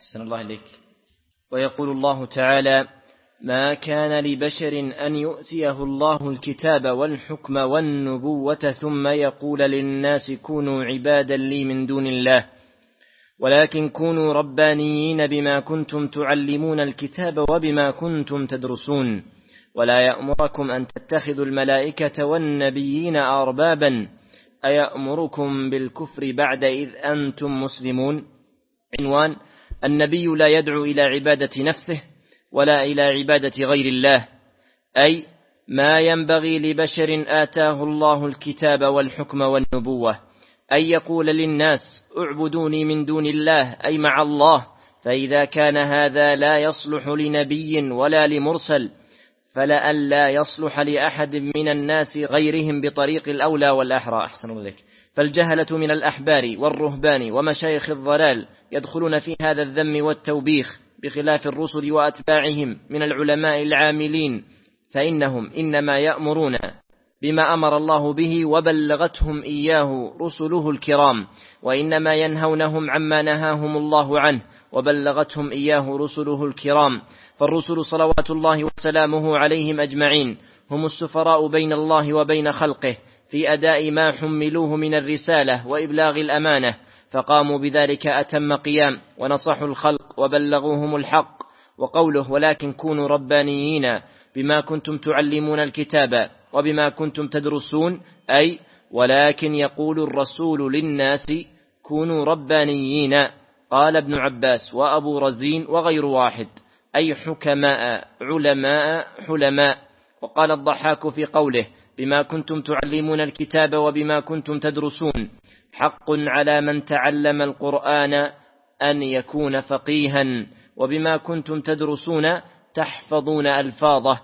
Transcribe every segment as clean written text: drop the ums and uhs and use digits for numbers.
أحسن الله إليك. ويقول الله تعالى: ما كان لبشر أن يؤتيه الله الكتاب والحكم والنبوة ثم يقول للناس كونوا عبادا لي من دون الله ولكن كونوا ربانيين بما كنتم تعلمون الكتاب وبما كنتم تدرسون ولا يأمركم أن تتخذوا الملائكة والنبيين أربابا أيأمركم بالكفر بعد إذ أنتم مسلمون. عنوان: النبي لا يدعو إلى عبادة نفسه ولا إلى عبادة غير الله، أي ما ينبغي لبشر آتاه الله الكتاب والحكم والنبوة أن يقول للناس اعبدوني من دون الله أي مع الله، فإذا كان هذا لا يصلح لنبي ولا لمرسل فلئلا يصلح لأحد من الناس غيرهم بطريق الأولى والأحرى. أحسن الله. فالجهلة من الأحبار والرهبان ومشايخ الضلال يدخلون في هذا الذم والتوبيخ بخلاف الرسل وأتباعهم من العلماء العاملين، فإنهم إنما يأمرون بما أمر الله به وبلغتهم إياه رسله الكرام، وإنما ينهونهم عما نهاهم الله عنه وبلغتهم إياه رسله الكرام. فالرسل صلوات الله وسلامه عليهم أجمعين هم السفراء بين الله وبين خلقه في أداء ما حملوه من الرسالة وإبلاغ الأمانة، فقاموا بذلك أتم قيام ونصحوا الخلق وبلغوهم الحق. وقوله ولكن كونوا ربانيين بما كنتم تعلمون الكتاب وبما كنتم تدرسون، أي ولكن يقول الرسول للناس كونوا ربانيين. قال ابن عباس وأبو رزين وغير واحد، أي حكماء علماء حلماء. وقال الضحاك في قوله بما كنتم تعلمون الكتاب وبما كنتم تدرسون: حق على من تعلم القرآن أن يكون فقيها، وبما كنتم تدرسون تحفظون ألفاظه.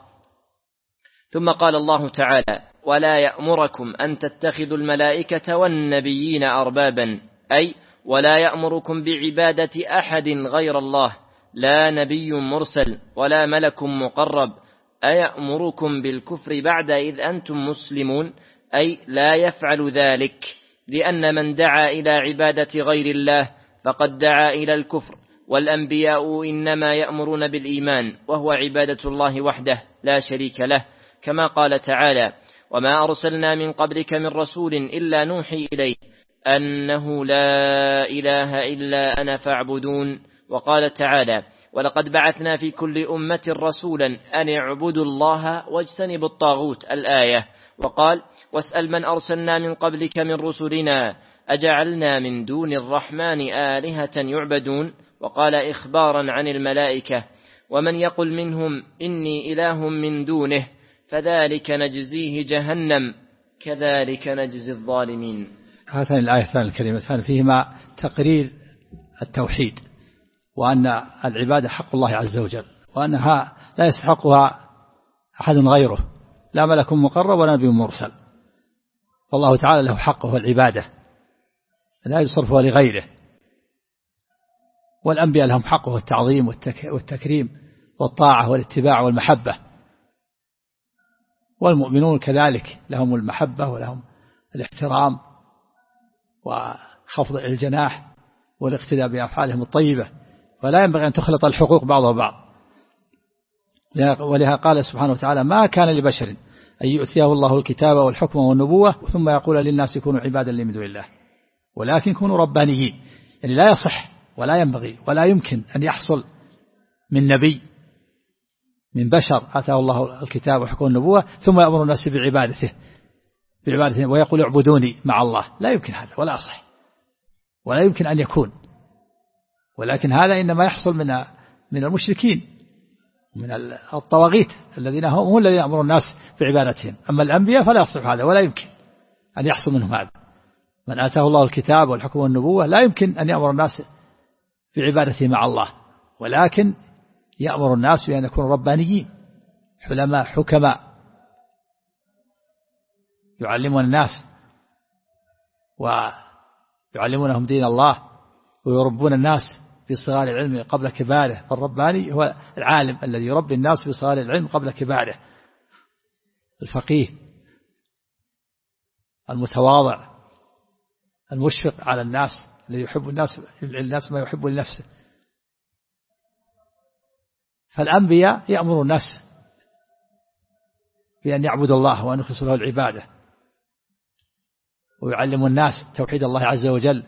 ثم قال الله تعالى: ولا يأمركم أن تتخذوا الملائكة والنبيين أربابا، أي ولا يأمركم بعبادة أحد غير الله، لا نبي مرسل ولا ملك مقرب. أيأمركم بالكفر بعد إذ أنتم مسلمون، أي لا يفعل ذلك، لأن من دعا إلى عبادة غير الله فقد دعا إلى الكفر، والأنبياء إنما يأمرون بالإيمان وهو عبادة الله وحده لا شريك له، كما قال تعالى: وما أرسلنا من قبلك من رسول إلا نوحي إليه أنه لا إله إلا أنا فاعبدون. وقال تعالى: ولقد بعثنا في كل أمة رسولا أن اعبدوا الله واجتنبوا الطاغوت، الآية. وقال: واسأل من أرسلنا من قبلك من رسلنا أجعلنا من دون الرحمن آلهة يعبدون. وقال إخبارا عن الملائكة: ومن يقل منهم إني إله من دونه فذلك نجزيه جهنم كذلك نجزي الظالمين. هاتان الآيتان الكريمتان فيهما تقرير التوحيد، وأن العبادة حق الله عز وجل، وأنها لا يستحقها أحد غيره، لا ملك مقرب ولا نبي مرسل، والله تعالى له حقه العبادة لا يصرفها لغيره، والأنبياء لهم حقه التعظيم والتكريم والطاعة والاتباع والمحبة، والمؤمنون كذلك لهم المحبة ولهم الاحترام وخفض الجناح والاقتداء بأفعالهم الطيبة، فلا ينبغي أن تخلط الحقوق بعضها بعض. ولها قال سبحانه وتعالى: ما كان لبشر أن يؤتيه الله الكتاب والحكم والنبوة ثم يقول للناس كونوا عبادا لي من دون الله ولكن كونوا ربانيين. يعني لا يصح ولا ينبغي ولا يمكن أن يحصل من نبي من بشر آتاه الله الكتاب والحكم والنبوة ثم يأمر الناس بعبادته ويقول اعبدوني مع الله، لا يمكن هذا ولا صح ولا يمكن أن يكون. ولكن هذا إنما يحصل من المشركين من الطواغيت الذين هم الذين يأمرون الناس بعبادتهم. أما الأنبياء فلا يصح هذا ولا يمكن أن يحصل منهم هذا. من آتاه الله الكتاب والحكم والنبوة لا يمكن أن يأمر الناس بعبادته مع الله، ولكن يأمر الناس بأن يكونوا ربانيين حلماء حكماء يعلمون الناس ويعلمونهم دين الله ويربون الناس في صغار العلم قبل كباره. فالرباني هو العالم الذي يربي الناس في صغار العلم قبل كباره، الفقيه المتواضع المشفق على الناس الذي يحب الناس ما يحب لنفسه. فالأنبياء يأمر الناس بأن يعبدوا الله وأن يخلصوا له العبادة، ويعلموا الناس توحيد الله عز وجل،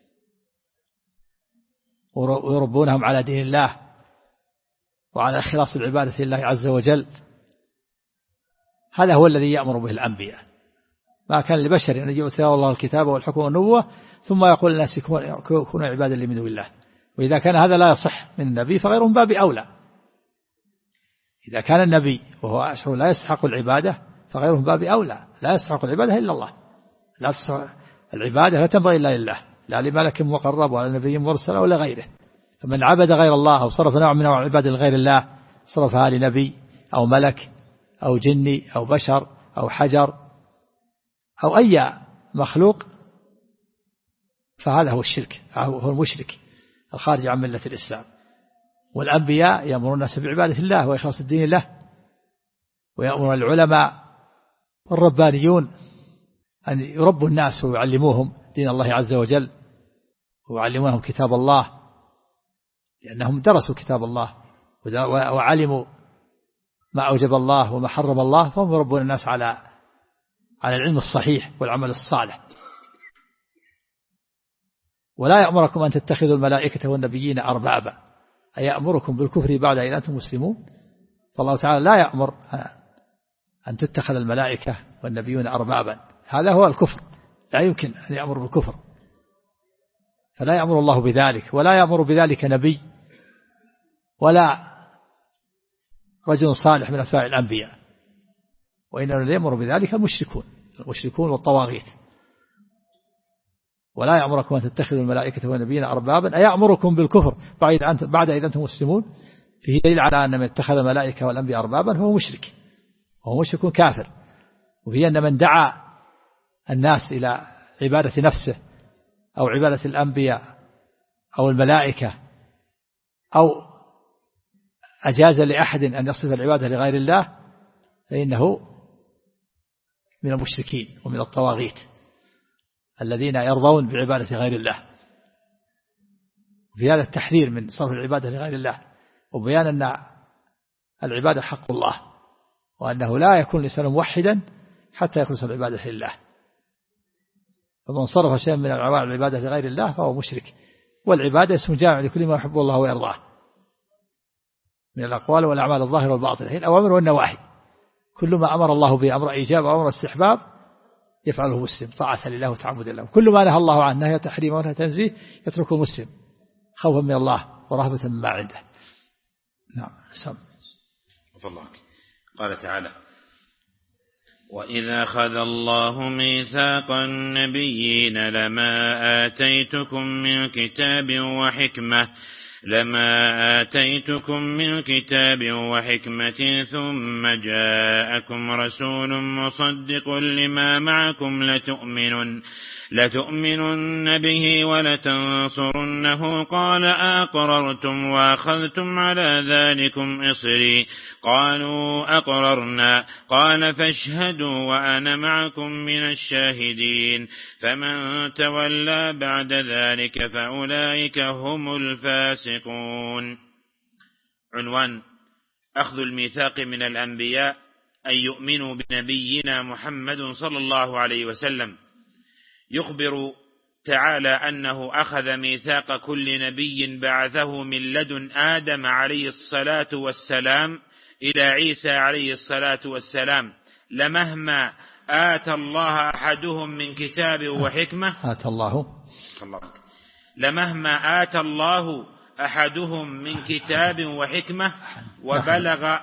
ويربونهم على دين الله وعلى إخلاص العبادة لله عز وجل. هذا هو الذي يأمر به الأنبياء. ما كان لبشر أن يؤتيه الله الكتاب والحكم والنبوة ثم يقول للناس كونوا عبادا لي من دون الله. وإذا كان هذا لا يصح من النبي فغيره من باب أولى. إذا كان النبي وهو أشهر لا يستحق العبادة فغيره من باب أولى. لا يستحق العبادة إلا الله. العبادة لا تنبغي إلا لله، لا لملك مقرب ولا نبي مرسل ولا غيره. فمن عبد غير الله أو صرف نوع من أنواع العبادة لغير الله، صرفها لنبي أو ملك أو جني أو بشر أو حجر أو أي مخلوق، فهذا هو الشرك، هو المشرك الخارج عن ملة الإسلام. والأنبياء يأمرون الناس بعبادة الله وإخلاص الدين له، ويأمر العلماء الربانيون أن يربوا الناس ويعلموهم دين الله عز وجل، ويعلمونهم كتاب الله، لأنهم درسوا كتاب الله وعلموا ما أوجب الله وما حرم الله، فهم يربون الناس على العلم الصحيح والعمل الصالح. ولا يأمركم أن تتخذوا الملائكة والنبيين أربابا، أي يأمركم بالكفر بعد إذ أنتم مسلمون. فالله تعالى لا يأمر أن تتخذ الملائكة والنبيون أربابا، هذا هو الكفر، لا يمكن أن يأمر بالكفر، فلا يأمر الله بذلك، ولا يأمر بذلك نبي ولا رجل صالح من أتباع الأنبياء، وإنما يأمر بذلك المشركون والطواغيت. ولا يأمركم أن تتخذوا الملائكة والنبيين أربابا، أي يأمركم بالكفر بعد إذا أنتم مسلمون. فيه دليل على أن من اتخذ الملائكة والأنبياء أربابا هو مشرك، وهو مشرك كافر. وهي أن من دعا الناس إلى عبادة نفسه أو عبادة الأنبياء أو الملائكة أو أجاز لأحد أن يصف العبادة لغير الله فإنه من المشركين ومن الطواغيت الذين يرضون بعبادة غير الله. في هذا التحذير من صرف العبادة لغير الله، وبيان أن العبادة حق الله، وأنه لا يكون الإنسان موحدا حتى يخلص العبادة لله. فمن صرف شيئا من العبادة لغير الله فهو مشرك. والعبادة اسم جامع لكل ما يحب الله ويرضاه من الأقوال والأعمال الظاهرة والباطنة، هي الأوامر والنواهي. كل ما أمر الله به أمر إيجاب أو أمر استحباب يفعله مسلم طاعة لله وتعبد له. كل ما نهى الله عنه نهي تحريم ونهي تنزيه يتركه مسلم خوفا من الله ورهبة مما عنده. نعم. قال تعالى: وإذا أخذ الله ميثاق النبيين لما آتيتكم من كتاب وحكمة ثم جاءكم رسول مصدق لما معكم لتؤمنن به ولتنصرنه قال أقررتم وأخذتم على ذلكم إصري قالوا أقررنا قال فاشهدوا وأنا معكم من الشاهدين فمن تولى بعد ذلك فأولئك هم الفاسقون. عنوان: أخذ الميثاق من الأنبياء أن يؤمنوا بنبينا محمد صلى الله عليه وسلم. يخبر تعالى أنه أخذ ميثاق كل نبي بعثه من لدن آدم عليه الصلاة والسلام إلى عيسى عليه الصلاة والسلام، لمهما آتى الله أحدهم من كتاب وحكمة لمهما آتى الله أحدهم من كتاب وحكمة وبلغ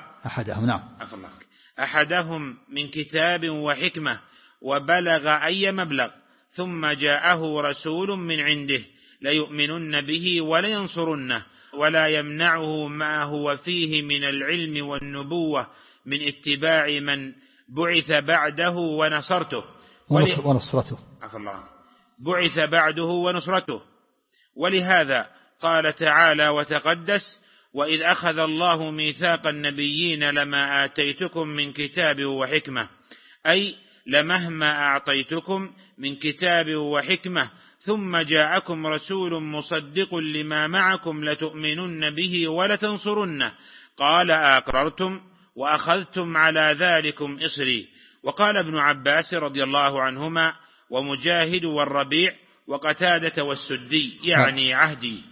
أحدهم من كتاب وحكمة وبلغ أي مبلغ ثم جاءه رسول من عنده ليؤمنن به ولينصرنه ولا يمنعه ما هو فيه من العلم والنبوة من اتباع من بعث بعده ونصرته. ولهذا قال تعالى وتقدس: وإذ أخذ الله ميثاق النبيين لما آتيتكم من كتاب وحكمة، أي لمهما أعطيتكم من كتاب وحكمة ثم جاءكم رسول مصدق لما معكم لتؤمنن به ولتنصرنه قال أقررتم وأخذتم على ذلكم إصري. وقال ابن عباس رضي الله عنهما ومجاهد والربيع وقتادة والسدي يعني عهدي.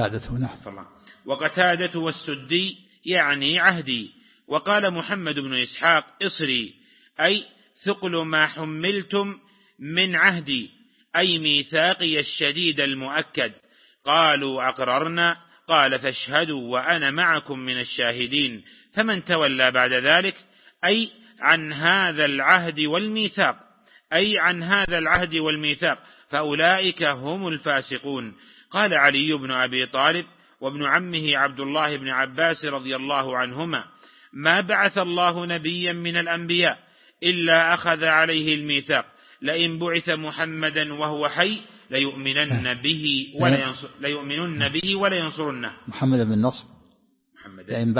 وقتادة والسدي يعني عهدي. وقال محمد بن إسحاق إصري أي ثقل ما حملتم من عهدي أي ميثاقي الشديد المؤكد. قالوا أقررنا قال فاشهدوا وأنا معكم من الشاهدين. فمن تولى بعد ذلك أي عن هذا العهد والميثاق فأولئك هم الفاسقون. قال علي بن أبي طالب وابن عمه عبد الله بن عباس رضي الله عنهما ما بعث الله نبيا من الأنبياء إلا أخذ عليه الميثاق لئن بعث محمدا وهو حي ليؤمنن به ولا ينصرنه. محمد بن نصر لئن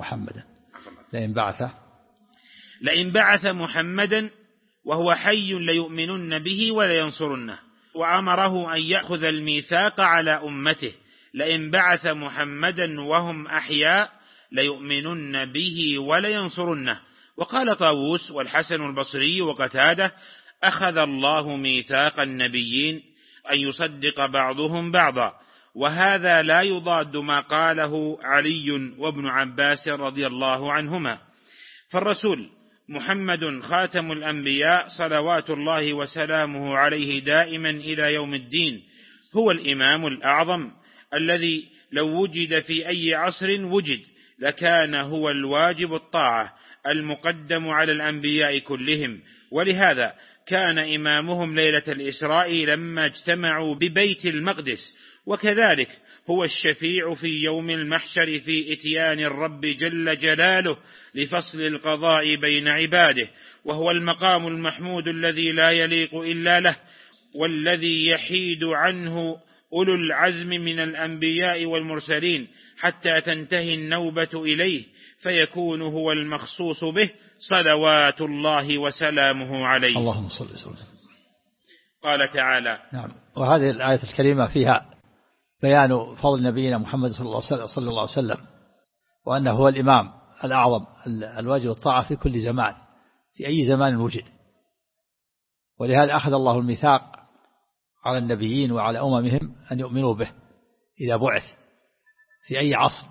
بعث محمدا وهو حي ليؤمنن به ولا ينصرنه. وأمره أن يأخذ الميثاق على أمته لئن بعث محمدا وهم أحياء ليؤمنن به ولا ينصرنه. وقال طاووس والحسن البصري وقتادة أخذ الله ميثاق النبيين أن يصدق بعضهم بعضا. وهذا لا يضاد ما قاله علي وابن عباس رضي الله عنهما. فالرسول محمد خاتم الأنبياء صلوات الله وسلامه عليه دائما إلى يوم الدين هو الإمام الأعظم الذي لو وجد في أي عصر وجد لكان هو الواجب الطاعة المقدم على الأنبياء كلهم. ولهذا كان إمامهم ليلة الإسراء لما اجتمعوا ببيت المقدس. وكذلك هو الشفيع في يوم المحشر في إتيان الرب جل جلاله لفصل القضاء بين عباده. وهو المقام المحمود الذي لا يليق إلا له والذي يحيد عنه أولو العزم من الأنبياء والمرسلين حتى تنتهي النوبة إليه فيكون هو المخصوص به صلوات الله وسلامه عليه. اللهم صل وسلم. قال تعالى نعم. وهذه الآية الكريمة فيها بيان فضل نبينا محمد صلى الله عليه وسلم وأنه هو الإمام الأعظم الواجب الطاعة في كل زمان في أي زمان وجد. ولهذا أخذ الله الميثاق على النبيين وعلى أممهم أن يؤمنوا به إذا بعث في أي عصر.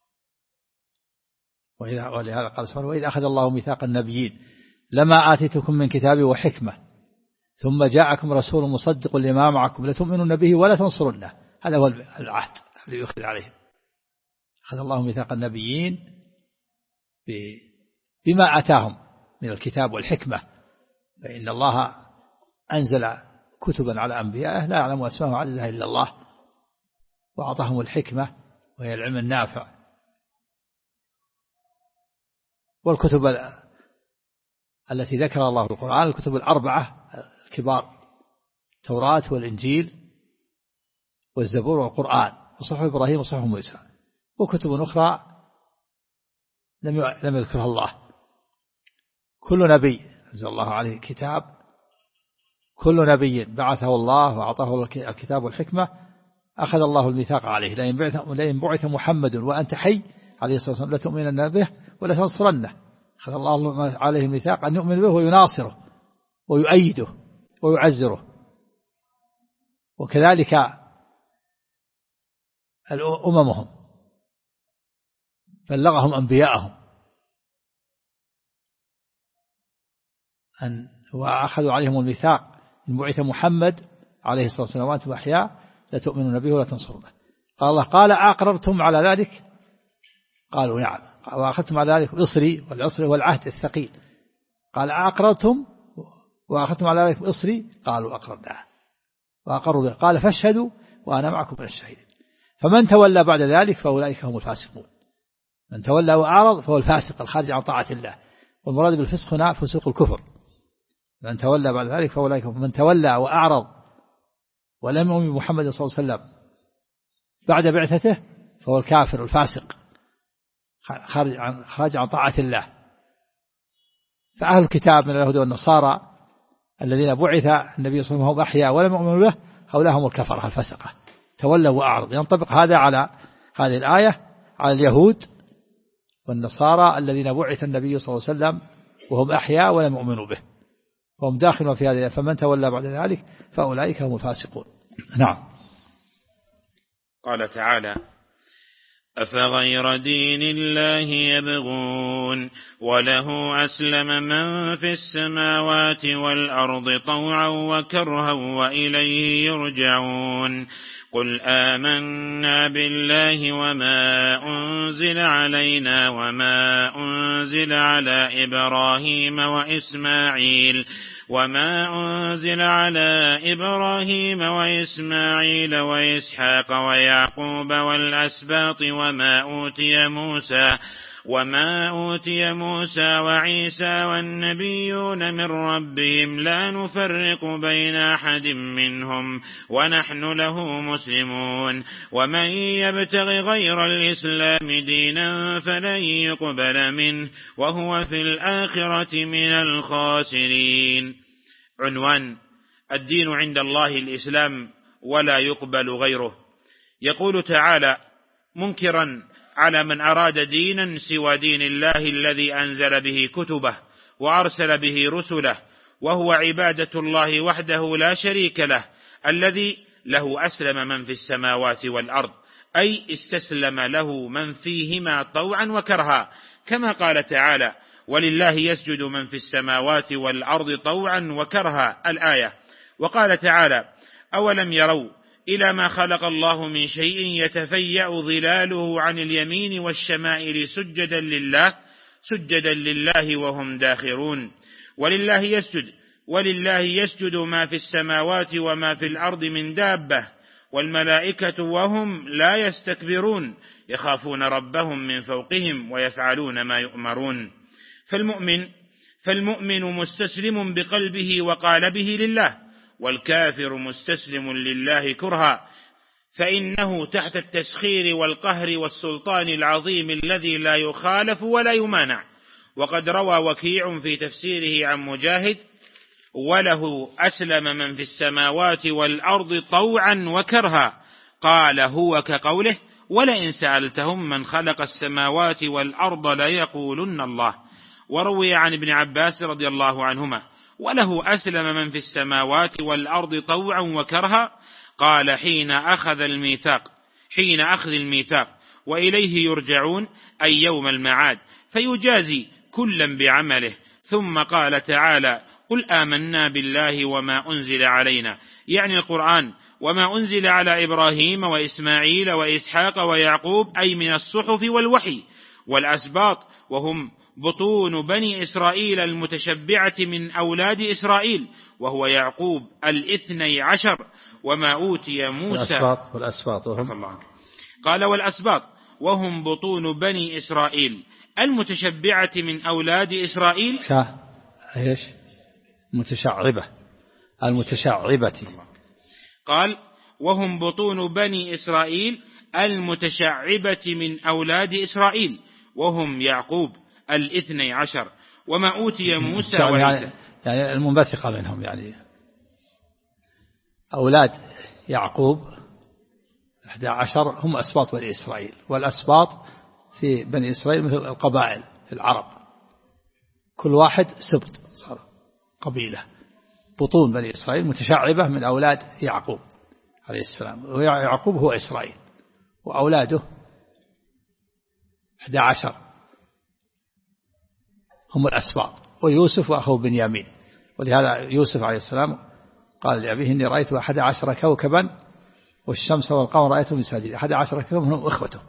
ولهذا قال سبحانه وإذ أخذ الله ميثاق النبيين لما آتيتكم من كتاب وحكمة ثم جاءكم رسول مصدق لما معكم لتؤمنون به ولا تنصرنه. هذا هو العهد الذي يؤخذ عليه. أخذ الله ميثاق النبيين بما آتاهم من الكتاب والحكمة. فإن الله أنزل كتبا على أنبيائه لا يعلم أسماءهم وعددها إلا الله وأعطاهم الحكمة وهي العلم النافع. والكتب التي ذكر الله في القرآن الكتب الأربعة الكبار التوراة والإنجيل والزبور والقرآن وصحف إبراهيم وصحف موسى. وكتب أخرى لم يذكرها الله. كل نبي أنزل الله عليه كتاب كل نبي بعثه الله وأعطاه الكتاب والحكمة أخذ الله الميثاق عليه لئن بعث محمد وأنت حي عليه الصلاة والسلام لتؤمنن به ولا تنصرنه. أخذ الله عليه الميثاق أن يؤمن به ويناصره ويؤيده ويعزره. وكذلك أممهم بلغهم أنبياءهم وأخذوا عليهم الميثاق إن بعث محمد عليه الصلاة والسلام وأنتم أحياء لتؤمنون به ولا تنصرونه. قال الله قال أقررتم على ذلك قالوا نعم وأخذتم على ذلك إصري والعصر والعهد الثقيل. قال أقررتم وأخذتم على ذلك إصري قالوا أقررنا وأقروا به. قال فاشهدوا وأنا معكم من الشهيدين. فمن تولى بعد ذلك فأولئك هم الفاسقون. من تولى وأعرض فهو الفاسق الخارج عن طاعة الله. والمراد بالفسق هنا فسوق الكفر. من تولى بعد ذلك فأولئك من تولى وأعرض ولم يؤمن محمد صلى الله عليه وسلم بعد بعثته فهو الكافر الفاسق خارج عن طاعة الله. فأهل الكتاب من اليهود والنصارى الذين بعث النبي صلى الله عليه وسلم وهم أحياء ولم يؤمنوا به هؤلاء هم الكفرة الفسقة تولوا وأعرض. ينطبق هذا على هذه الآية على اليهود والنصارى الذين بعث النبي صلى الله عليه وسلم وهم أحياء ولم يؤمنوا به، وهم داخلون في هذه، فمن تولى بعد ذلك فأولئك هم الفاسقون. نعم. قال تعالى: أفغير دين الله يبغون وله أسلم من في السماوات والأرض طوعا وكرها وإليه يرجعون. قل آمنا بالله وما أنزل علينا وما أنزل على إبراهيم وإسماعيل وإسحاق ويعقوب والأسباط وما أوتي موسى وعيسى والنبيون من ربهم لا نفرق بين أحد منهم ونحن له مسلمون. ومن يبتغ غير الإسلام دينا فلن يقبل منه وهو في الآخرة من الخاسرين. عنوان: الدين عند الله الإسلام ولا يقبل غيره. يقول تعالى منكرا على من أراد دينا سوى دين الله الذي أنزل به كتبه وأرسل به رسله، وهو عبادة الله وحده لا شريك له، الذي له أسلم من في السماوات والأرض، أي استسلم له من فيهما طوعا وكرها، كما قال تعالى: ولله يسجد من في السماوات والأرض طوعا وكرها، الآية. وقال تعالى: أولم يروا إلى ما خلق الله من شيء يتفيأ ظلاله عن اليمين والشمائل سجدا لله وهم داخرون. ولله يسجد ما في السماوات وما في الأرض من دابة والملائكة وهم لا يستكبرون يخافون ربهم من فوقهم ويفعلون ما يؤمرون. فالمؤمن مستسلم بقلبه وقالبه لله، والكافر مستسلم لله كرها، فإنه تحت التسخير والقهر والسلطان العظيم الذي لا يخالف ولا يمانع. وقد روى وكيع في تفسيره عن مجاهد: وله أسلم من في السماوات والأرض طوعا وكرها، قال هو كقوله: ولئن سألتهم من خلق السماوات والأرض ليقولن الله. وروي عن ابن عباس رضي الله عنهما: وله أسلم من في السماوات والأرض طوعا وكرها، قال حين أخذ الميثاق وإليه يرجعون، أي يوم المعاد، فيجازي كلا بعمله. ثم قال تعالى: قل آمنا بالله وما أنزل علينا، يعني القرآن، وما أنزل على إبراهيم وإسماعيل وإسحاق ويعقوب، أي من الصحف والوحي، والأسباط وهم بطون بني إسرائيل المتشبعة من أولاد إسرائيل، وهو يعقوب 12، وما أوتي موسى والأسباط قال: والأسباط وهم بطون بني إسرائيل المتشبعة من أولاد إسرائيل. إيش؟ المتشعبة. قال: وهم بطون بني إسرائيل المتشعبة من أولاد إسرائيل، وهم يعقوب 12، وما أوتي موسى وعيسى، يعني المنبثقة منهم، يعني أولاد يعقوب 11 هم أسباط بني إسرائيل. والأسباط في بني إسرائيل مثل القبائل في العرب، كل واحد سبط صار قبيلة. بطون بني إسرائيل متشعبة من أولاد يعقوب عليه السلام، ويعقوب هو إسرائيل، وأولاده 11 هم الأسباط، ويوسف وأخوه بنيامين. ولهذا يوسف عليه السلام قال لأبيه: إني رأيت 11 كوكبا والشمس والقمر رأيتهم ساجدين. 11 كوكبا هم إخوته،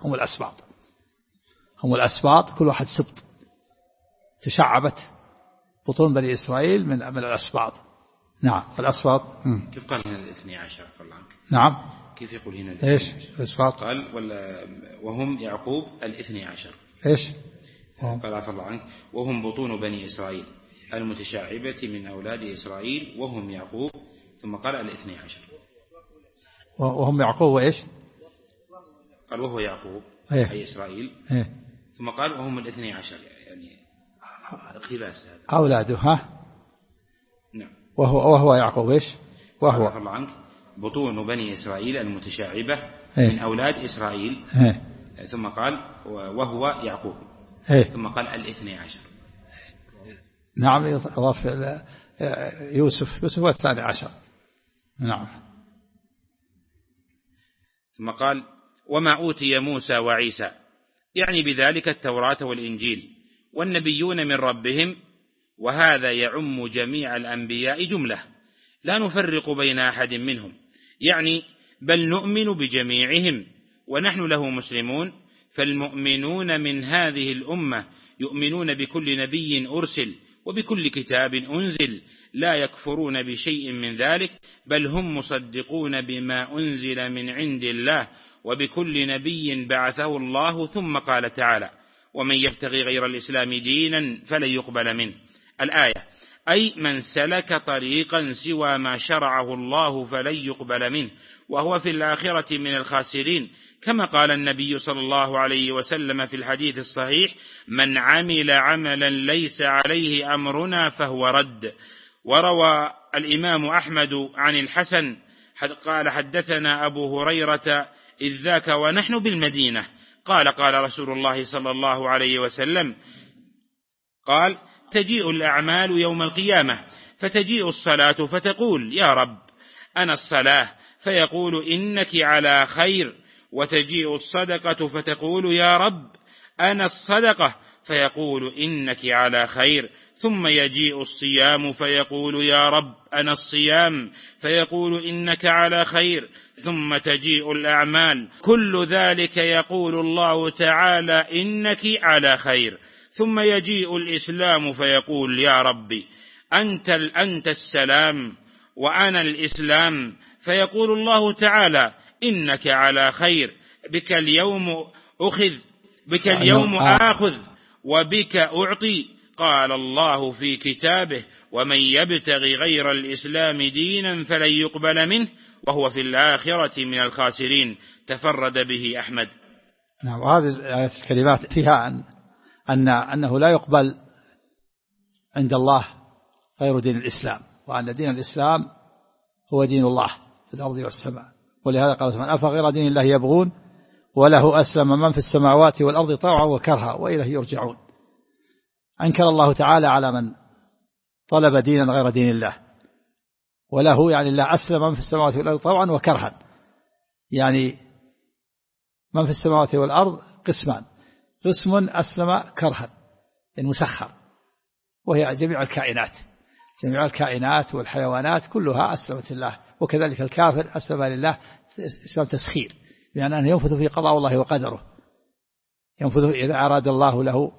هم الأسباط كل واحد سبط. تشعبت بطون بني إسرائيل من الأسباط. نعم. الأسباط كيف قال هنا 12 فالله؟ نعم. كيف يقول هنا إيش الأسباط؟ قال وهم يعقوب 12. إيش قال عفى الله عنك: وهم بطون بني إسرائيل المتشعبة من أولاد إسرائيل، وهم يعقوب. ثم قال 12. وهم يعقوب وإيش؟ قال وهو يعقوب أي إسرائيل. ثم قال وهم 12، يعني اقتباس هذا أولاده. نعم. وهو يعقوب إيش؟ وهو عفى الله عنك بطون بني إسرائيل المتشعبة من أولاد إسرائيل. ثم قال وهو يعقوب. ثم قال 12. نعم يضاف يوسف هو 12. نعم. ثم قال وما أوتي موسى وعيسى، يعني بذلك التوراة والإنجيل والنبيون من ربهم، وهذا يعم جميع الأنبياء جملة لا نفرق بين أحد منهم، يعني بل نؤمن بجميعهم ونحن له مسلمون. فالمؤمنون من هذه الأمة يؤمنون بكل نبي أرسل وبكل كتاب أنزل، لا يكفرون بشيء من ذلك، بل هم مصدقون بما أنزل من عند الله وبكل نبي بعثه الله. ثم قال تعالى ومن يبتغي غير الإسلام دينا فلن يقبل منه. الآية أي من سلك طريقا سوى ما شرعه الله فلن يقبل منه، وهو في الآخرة من الخاسرين، كما قال النبي صلى الله عليه وسلم في الحديث الصحيح من عمل عملا ليس عليه أمرنا فهو رد. وروى الإمام أحمد عن الحسن قال حدثنا أبو هريرة إذ ذاك ونحن بالمدينة قال رسول الله صلى الله عليه وسلم قال تجيء الأعمال يوم القيامة فتجيء الصلاة فتقول يا رب أنا الصلاة فيقول إنك على خير، وتجيء الصدقة فتقول يا رب أنا الصدقة فيقول إنك على خير، ثم يجيء الصيام فيقول يا رب أنا الصيام فيقول إنك على خير، ثم تجيء الأعمال كل ذلك يقول الله تعالى إنك على خير، ثم يجيء الإسلام فيقول يا ربي أنت السلام وأنا الإسلام، فيقول الله تعالى إنك على خير، بك اليوم آخذ وبك أعطي. قال الله في كتابه ومن يبتغي غير الإسلام دينا فلن يقبل منه وهو في الآخرة من الخاسرين. تفرد به أحمد. نعم. وهذه الآيات الكريمات فيها أنه لا يقبل عند الله غير دين الإسلام، وأن دين الإسلام هو دين الله في الأرض والسماء. ولهذا قال سبحانه أفغير دين الله يبغون وله أسلم من في السماوات والأرض طوعا وكرها وإليه يرجعون. أنكر الله تعالى على من طلب دينا غير دين الله، وله يعني الله أسلم من في السماوات والأرض طوعا وكرها، يعني من في السماوات والأرض قسمان، قسم أسلم كرها المسخر وهي جميع الكائنات والحيوانات كلها أسلمت الله، وكذلك الكافر أسلم لله إسلام تسخير، بأن أنه ينفذ في قضاء الله وقدره، ينفذ إذا أراد الله له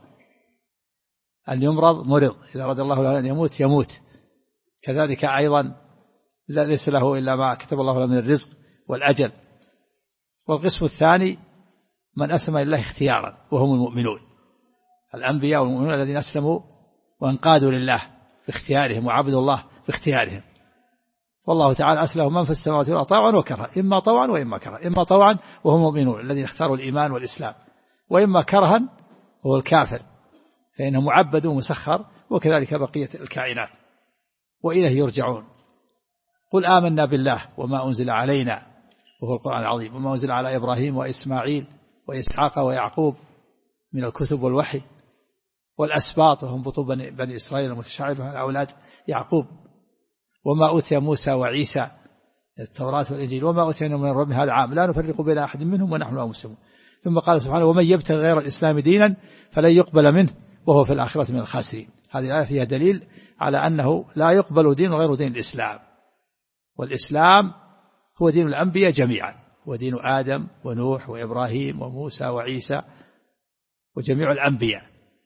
أن يمرض مرض، إذا أراد الله له أن يموت. كذلك أيضا ليس له إلا ما كتب الله له من الرزق والأجل. والقسم الثاني من أسلم لله اختيارا وهم المؤمنون، الأنبياء والمؤمنون الذين أسلموا وانقادوا لله باختيارهم وعبدوا الله باختيارهم. والله تعالى أسلم من في السماوات والأرض طوعا وكرها، إما طوعا وإما كرها، إما طوعا وهم مؤمنون الذين اختاروا الإيمان والإسلام، وإما كرها وهو الكافر فإنه معبد ومسخر، وكذلك بقية الكائنات وإليه يرجعون. قل آمنا بالله وما أنزل علينا وهو القرآن العظيم، وما أنزل على إبراهيم وإسماعيل وإسحاق ويعقوب من الكتب والوحي، والأسباط وهم بطون بني إسرائيل المتشعبة من أولاد يعقوب، وما أوتي موسى وعيسى التوراة والإنجيل وما أوتينا من رب هذا عام لا نفرق بين أحد منهم ونحن له مسلمون. ثم قال سبحانه ومن يبتغي غير الإسلام دينا فلن يقبل منه وهو في الآخرة من الخاسرين. هذه الآية فيها دليل على أنه لا يقبل دين غير دين الإسلام، والإسلام هو دين الأنبياء جميعا، ودين آدم ونوح وإبراهيم وموسى وعيسى وجميع الأنبياء.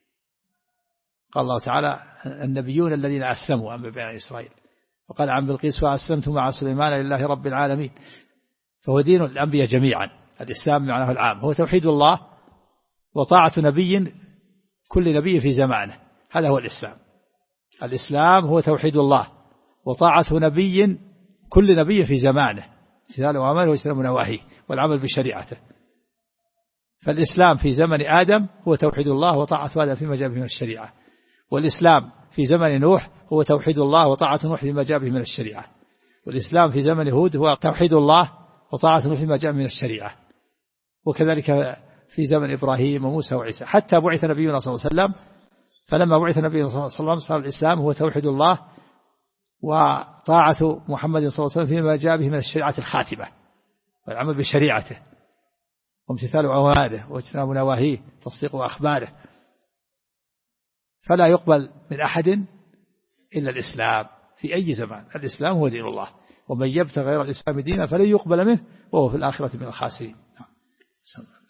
قال الله تعالى النبيون الذين أسلموا أنبياء بني إسرائيل، وقال عن بلقيس وأسلمت مع سليمان لله رب العالمين، فهو دين الأنبياء جميعا. الإسلام معناه العام هو توحيد الله وطاعة نبي كل نبي في زمانه، هذا هو الإسلام. الإسلام هو توحيد الله وطاعة نبي كل نبي في زمانه، امتثال أوامره واجتناب نواهيه والعمل بشريعته. فالإسلام في زمن آدم هو توحيد الله وطاعة آدم فيما جاء به من الشريعة، والإسلام في زمن نوح هو توحيد الله وطاعة نوح فيما جاء به من الشريعة، والإسلام في زمن هود هو توحيد الله وطاعته فيما جاء من الشريعة، وكذلك في زمن إبراهيم وموسى وعيسى، حتى بعث نبينا صلى الله عليه وسلم. فلما بعث نبينا صلى الله عليه وسلم صار الإسلام هو توحيد الله وطاعة محمد صلى الله عليه وسلم فيما جاء به من الشريعة الخاتمة، والعمل بشريعته وامتثال أوامره واجتناب نواهيه، تصديق أخباره. فلا يقبل من أحد إلا الإسلام في أي زمان. الإسلام هو دين الله، ومن يبتغي غير الإسلام دينا فلن يقبل منه وهو في الآخرة من الخاسرين.